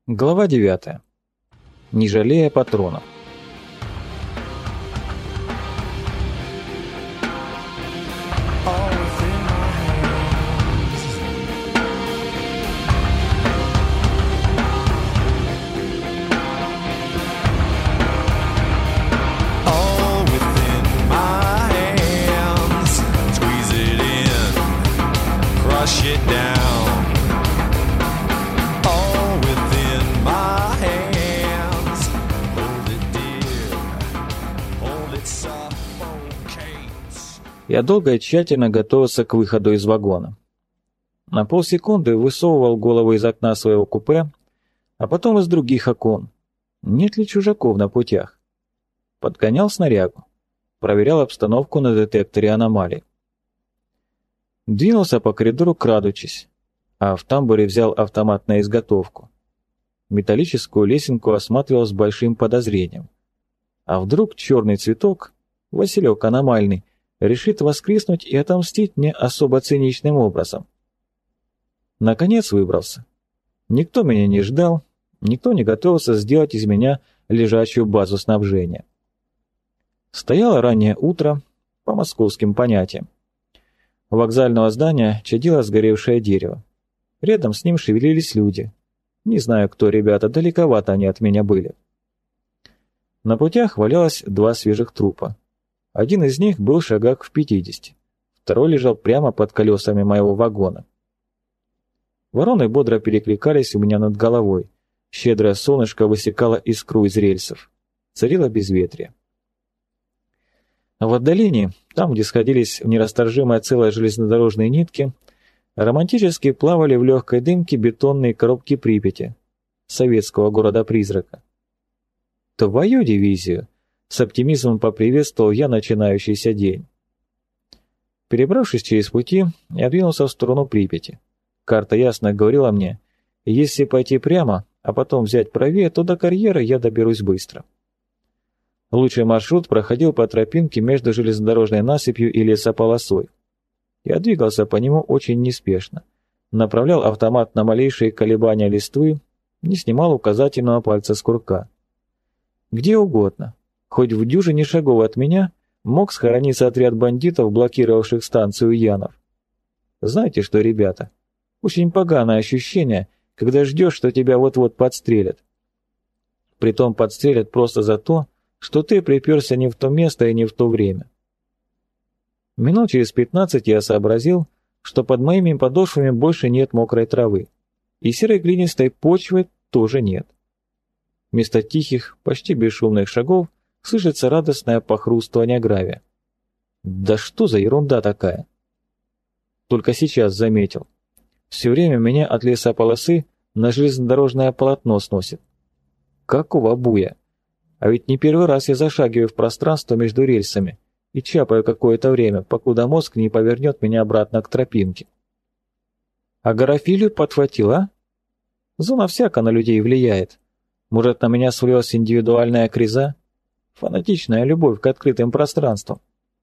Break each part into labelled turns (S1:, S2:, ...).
S1: Глава 9. Не жалея патронов. Я долго и тщательно готовился к выходу из вагона. На полсекунды высовывал голову из окна своего купе, а потом из других окон. Нет ли чужаков на путях? Подгонял снарягу. Проверял обстановку на детекторе аномалий. Двинулся по коридору, крадучись, а в тамбуре взял автомат на изготовку. Металлическую лесенку осматривал с большим подозрением. А вдруг черный цветок, Василек аномальный, решит воскреснуть и отомстить мне особо циничным образом. Наконец выбрался. Никто меня не ждал, никто не готовился сделать из меня лежачую базу снабжения. Стояло раннее утро, по московским понятиям. У вокзального здания чадило сгоревшее дерево. Рядом с ним шевелились люди. Не знаю, кто ребята, далековато они от меня были. На путях валялось 2 свежих трупа. Один из них был в шагах в 50, второй лежал прямо под колесами моего вагона. Вороны бодро перекликались у меня над головой. Щедрое солнышко высекало искру из рельсов. Царило безветрие. В отдалении, там, где сходились в нерасторжимое целое железнодорожные нитки, романтически плавали в легкой дымке бетонные коробки Припяти, советского города-призрака. Твою дивизию! С оптимизмом поприветствовал я начинающийся день. Перебравшись через пути, я двинулся в сторону Припяти. Карта ясно говорила мне, если пойти прямо, а потом взять правее, то до карьера я доберусь быстро. Лучший маршрут проходил по тропинке между железнодорожной насыпью и лесополосой. Я двигался по нему очень неспешно, направлял автомат на малейшие колебания листвы, не снимал указательного пальца с курка. Где угодно, хоть в дюжине шагов от меня, мог схорониться отряд бандитов, блокировавших станцию Янов. Знаете что, ребята, очень поганое ощущение, когда ждешь, что тебя вот-вот подстрелят. Притом подстрелят просто за то, что ты приперся не в то место и не в то время. Минут через 15 я сообразил, что под моими подошвами больше нет мокрой травы, и серой глинистой почвы тоже нет. Вместо тихих, почти бесшумных шагов слышится радостное похрустывание гравия. Да что за ерунда такая? Только сейчас заметил. Все время меня от лесополосы на железнодорожное полотно сносит. Какого буя? А ведь не первый раз я зашагиваю в пространство между рельсами и чапаю какое-то время, покуда мозг не повернет меня обратно к тропинке. А горофилию подхватила? Зона всяко на людей влияет. Может, на меня свалилась индивидуальная криза? Фанатичная любовь к открытым пространствам.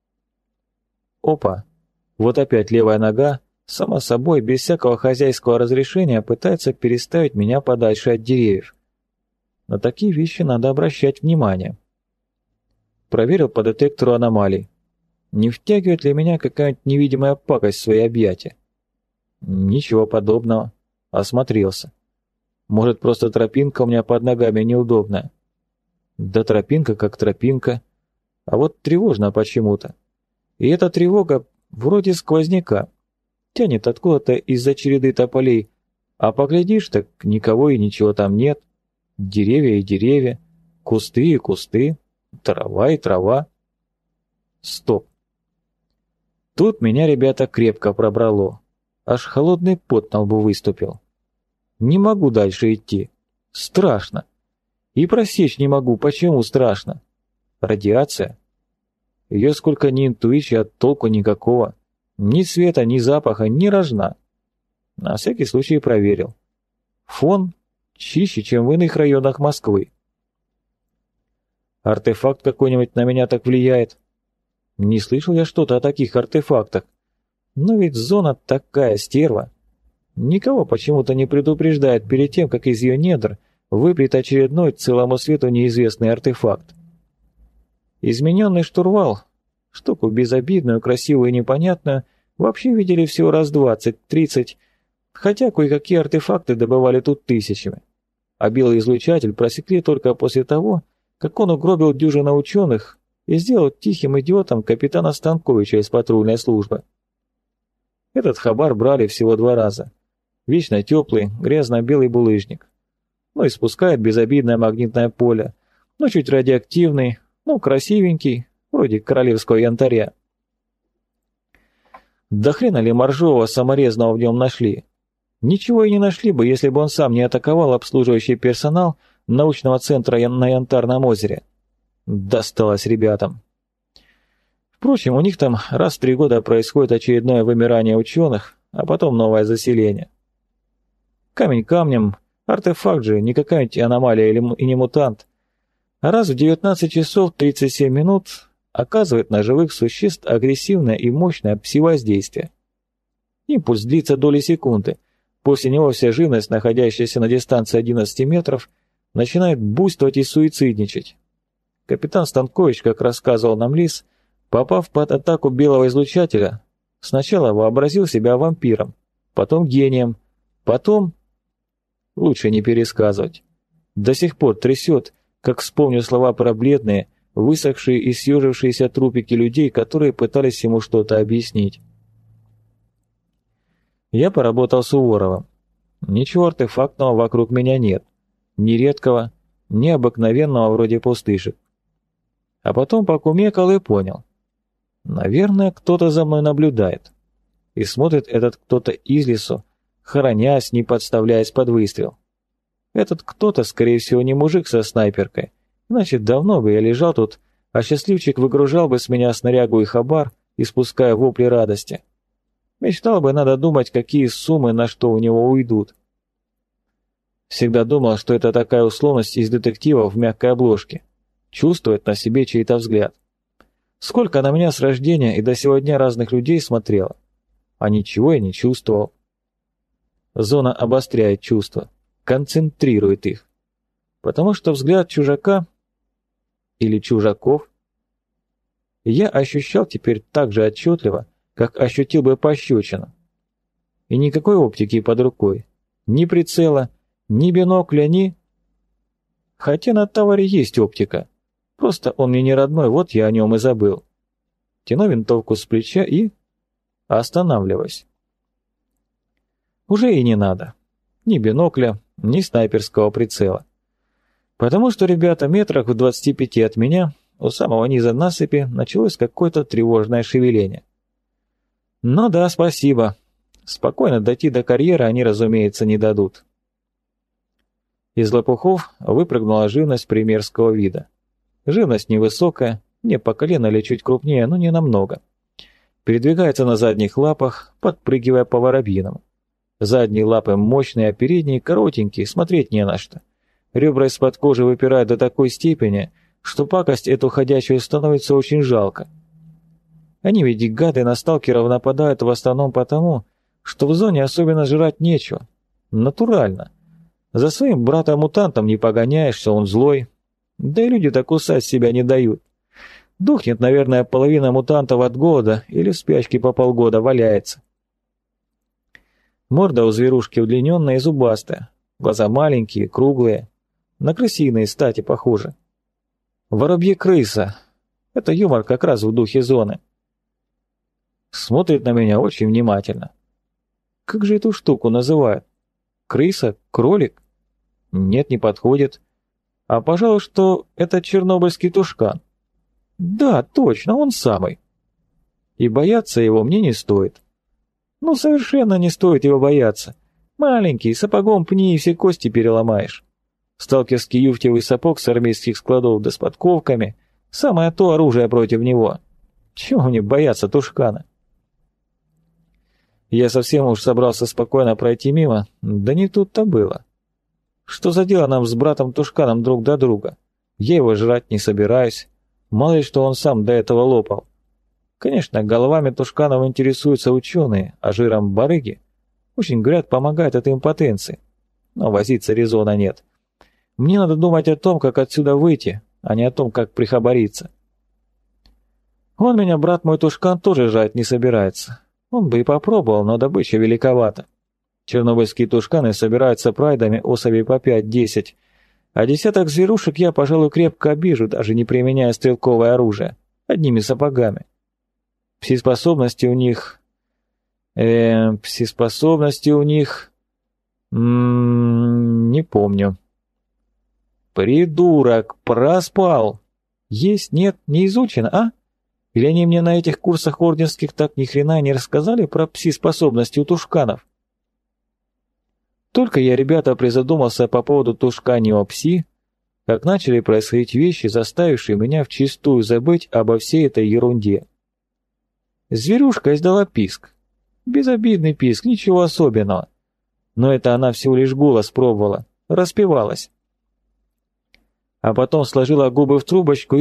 S1: Опа! Вот опять левая нога, сама собой, без всякого хозяйского разрешения, пытается переставить меня подальше от деревьев. На такие вещи надо обращать внимание. Проверил по детектору аномалий. Не втягивает ли меня какая-нибудь невидимая пакость в свои объятия? Ничего подобного. Осмотрелся. Может, просто тропинка у меня под ногами неудобная. Да тропинка как тропинка. А вот тревожно почему-то. И эта тревога вроде сквозняка. Тянет откуда-то из-за череды тополей. А поглядишь, так никого и ничего там нет. Деревья и деревья, кусты и кусты, трава и трава. Стоп. Тут меня, ребята, крепко пробрало. Аж холодный пот на лбу выступил. Не могу дальше идти. Страшно. И просечь не могу, почему страшно? Радиация? Ее сколько ни интуиции, а толку никакого. Ни света, ни запаха, ни рожна. На всякий случай проверил. Фон чище, чем в иных районах Москвы. Артефакт какой-нибудь на меня так влияет? Не слышал я что-то о таких артефактах. Но ведь зона такая стерва. Никого почему-то не предупреждает перед тем, как из ее недр выпрет очередной целому свету неизвестный артефакт. Измененный штурвал, штуку безобидную, красивую и непонятную, вообще видели всего раз 20-30, хотя кое-какие артефакты добывали тут тысячами. А белый излучатель просекли только после того, как он угробил дюжину ученых и сделал тихим идиотом капитана Станковича из патрульной службы. Этот хабар брали всего 2 раза. Вечно теплый, грязно-белый булыжник. Ну и спускает безобидное магнитное поле, но чуть радиоактивный, красивенький, вроде королевского янтаря. Да хрена ли моржового саморезного в нем нашли? Ничего и не нашли бы, если бы он сам не атаковал обслуживающий персонал научного центра на Янтарном озере. Досталось ребятам. Впрочем, у них там раз в 3 года происходит очередное вымирание ученых, а потом новое заселение. Камень камнем, артефакт же, не какая-нибудь аномалия и не мутант, а раз в 19 часов 37 минут оказывает на живых существ агрессивное и мощное пси-воздействие. Импульс длится доли секунды. После него вся живность, находящаяся на дистанции 11 метров, начинает буйствовать и суицидничать. Капитан Станкович, как рассказывал нам Лис, попав под атаку белого излучателя, сначала вообразил себя вампиром, потом гением, потом... Лучше не пересказывать. До сих пор трясет, как вспомню слова про бледные, высохшие и съежившиеся трупики людей, которые пытались ему что-то объяснить. Я поработал с Уворовым. Ничего артефактного вокруг меня нет. Ни редкого, ни обыкновенного вроде пустышек. А потом покумекал и понял. Наверное, кто-то за мной наблюдает. И смотрит этот кто-то из лесу, хоронясь, не подставляясь под выстрел. Этот кто-то, скорее всего, не мужик со снайперкой, иначе давно бы я лежал тут, а счастливчик выгружал бы с меня снарягу и хабар, испуская вопли радости. Мечтал бы, надо думать, какие суммы на что у него уйдут. Всегда думал, что это такая условность из детективов в мягкой обложке. Чувствовать на себе чей-то взгляд. Сколько на меня с рождения и до сегодня разных людей смотрело, а ничего я не чувствовал. Зона обостряет чувства, концентрирует их. Потому что взгляд чужака или чужаков я ощущал теперь так же отчетливо, как ощутил бы пощечину. И никакой оптики под рукой, ни прицела, ни бинокля, ни... Хотя на товаре есть оптика, просто он мне не родной, вот я о нем и забыл. Тяну винтовку с плеча и... останавливаюсь. Уже и не надо. Ни бинокля, ни снайперского прицела. Потому что, ребята, метрах в 25 от меня, у самого низа насыпи, началось какое-то тревожное шевеление. Ну да, спасибо. Спокойно дойти до карьера они, разумеется, не дадут. Из лопухов выпрыгнула живность примерского вида. Живность невысокая, мне по колено или чуть крупнее, но не намного. Передвигается на задних лапах, подпрыгивая по воробьинам. Задние лапы мощные, а передние коротенькие, смотреть не на что. Ребра из-под кожи выпирают до такой степени, что пакость эту ходячую становится очень жалко. Они ведь и гады на сталкеров нападают в основном потому, что в зоне особенно жрать нечего. Натурально. За своим братом-мутантом не погоняешься, он злой. Да и люди-то кусать себя не дают. Дохнет, наверное, половина мутантов от голода или в спячке по полгода валяется. Морда у зверушки удлиненная и зубастая. Глаза маленькие, круглые. На крысиные стати похожи. Воробье-крыса. Это юмор как раз в духе зоны. Смотрит на меня очень внимательно. Как же эту штуку называют? Крыса? Кролик? Нет, не подходит. А пожалуй, что это чернобыльский тушкан. Да, точно, он самый. И бояться его мне не стоит. Ну, совершенно не стоит его бояться. Маленький, сапогом пни и все кости переломаешь. Сталкерский юфтевый сапог с армейских складов да с подковками — самое то оружие против него. Чего мне бояться тушкана? Я совсем уж собрался спокойно пройти мимо, да не тут-то было. Что за дело нам с братом-тушканом друг до друга? Я его жрать не собираюсь, мало ли что он сам до этого лопал. Конечно, головами тушканов интересуются ученые, а жиром барыги. Очень, говорят, помогает от импотенции. Но возиться резона нет. Мне надо думать о том, как отсюда выйти, а не о том, как прихабариться. Он меня, брат мой Тушкан, тоже жать не собирается. Он бы и попробовал, но добыча великовата. Чернобыльские тушканы собираются прайдами особей по 5-10, а десяток зверушек я, пожалуй, крепко обижу, даже не применяя стрелковое оружие, одними сапогами. Пси-способности у них... Не помню. Придурок, проспал. Есть, нет, не изучено, а? Или они мне на этих курсах орденских так ни хрена не рассказали про пси-способности у тушканов? Только я, ребята, призадумался по поводу тушканио пси, как начали происходить вещи, заставившие меня вчистую забыть обо всей этой ерунде. Зверюшка издала писк. Безобидный писк, ничего особенного. Но это она всего лишь голос пробовала, распевалась. А потом сложила губы в трубочку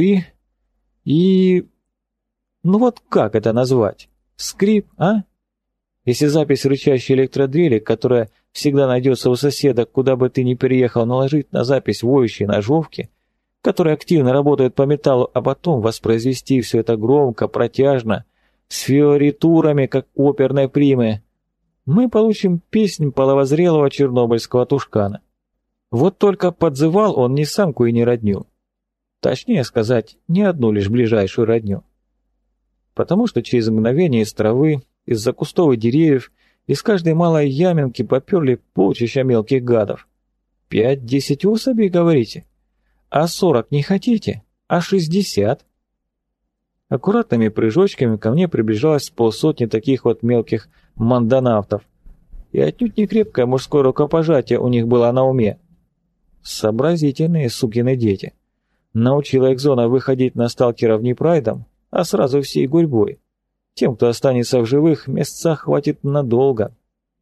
S1: и... Ну вот как это назвать? Скрип, а? Если запись рычащей электродрели, которая всегда найдется у соседа, куда бы ты ни переехал, наложить на запись воющей ножовки, которые активно работают по металлу, а потом воспроизвести все это громко, протяжно, с фиоритурами, как у оперной примы, мы получим песнь половозрелого чернобыльского тушкана. Вот только подзывал он не самку и не родню. Точнее сказать, не одну лишь ближайшую родню. Потому что через мгновение из травы, из-за кустов и деревьев, из каждой малой яминки поперли полчища мелких гадов. 5-10 особей, говорите? А 40 не хотите? А 60? Аккуратными прыжочками ко мне приближалось полсотни таких вот мелких мандонавтов. И отнюдь не крепкое мужское рукопожатие у них было на уме. Сообразительные сукины дети. Научила Экзона выходить на сталкеров не прайдом, а сразу всей гурьбой. Тем, кто останется в живых, места хватит надолго.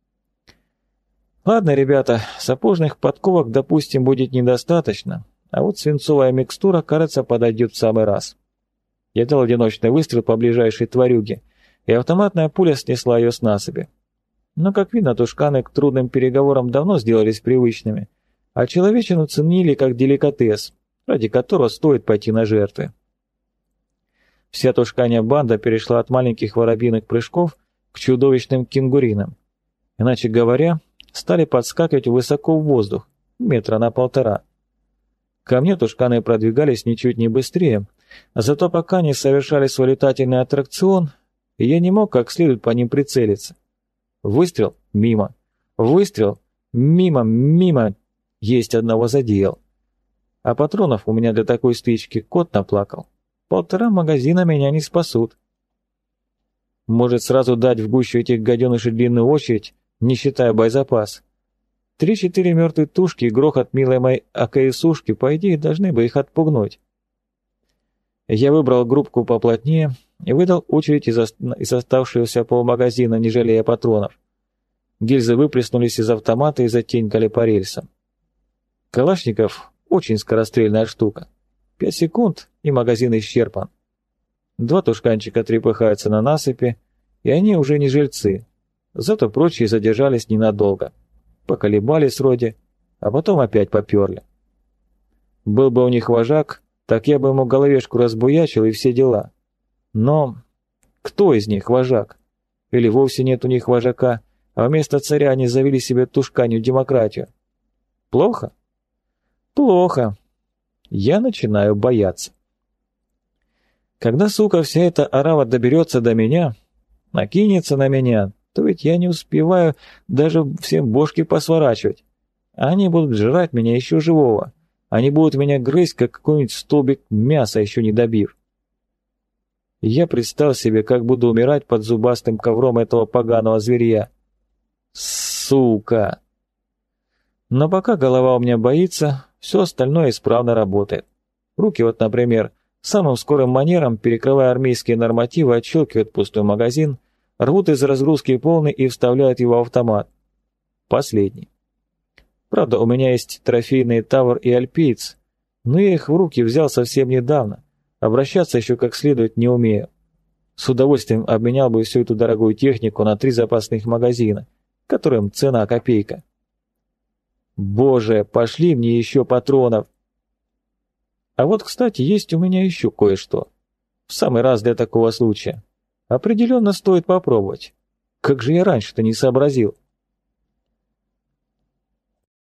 S1: Ладно, ребята, сапожных подковок, допустим, будет недостаточно, а вот свинцовая микстура, кажется, подойдет в самый раз. Я дал одиночный выстрел по ближайшей тварюге, и автоматная пуля снесла ее с насыпи. Но, как видно, тушканы к трудным переговорам давно сделались привычными, а человечину ценили как деликатес, ради которого стоит пойти на жертвы. Вся тушканья банда перешла от маленьких воробьиных прыжков к чудовищным кенгуринам. Иначе говоря, стали подскакивать высоко в воздух, 1,5 метра. Ко мне тушканы продвигались ничуть не быстрее, а зато пока не совершали свой летательный аттракцион, я не мог как следует по ним прицелиться. Выстрел — мимо. Выстрел — мимо, мимо. Есть одного задел. А патронов у меня для такой стычки кот наплакал. 1,5 магазина меня не спасут. Может, сразу дать в гущу этих гаденышей длинную очередь, не считая боезапас. 3-4 мертвые тушки и грохот милой моей АКСушки, по идее, должны бы их отпугнуть. Я выбрал группку поплотнее и выдал очередь из оставшегося полмагазина, не жалея патронов. Гильзы выплеснулись из автомата и затенькали по рельсам. Калашников — очень скорострельная штука. 5 секунд, и магазин исчерпан. 2 тушканчика трепыхаются на насыпи, и они уже не жильцы. Зато прочие задержались ненадолго. Поколебались вроде, а потом опять поперли. Был бы у них вожак, так я бы ему головешку разбуячил и все дела. Но кто из них вожак? Или вовсе нет у них вожака, а вместо царя они завели себе тушканью демократию? Плохо? Плохо. Я начинаю бояться. Когда, сука, вся эта орава доберется до меня, накинется на меня, то ведь я не успеваю даже всем бошки посворачивать. Они будут жрать меня еще живого. Они будут меня грызть, как какой-нибудь столбик мяса, еще не добив. Я представил себе, как буду умирать под зубастым ковром этого поганого зверья. Сука! Но пока голова у меня боится, все остальное исправно работает. Руки вот, например, самым скорым манером, перекрывая армейские нормативы, отщелкивают пустой магазин, рвут из разгрузки полный и вставляют его в автомат. Последний. Правда, у меня есть трофейные Тавр и Альпиец, но я их в руки взял совсем недавно, обращаться еще как следует не умею. С удовольствием обменял бы всю эту дорогую технику на 3 запасных магазина, которым цена копейка. Боже, пошли мне еще патронов. А вот, кстати, есть у меня еще кое-что. В самый раз для такого случая. Определенно стоит попробовать. Как же я раньше-то не сообразил.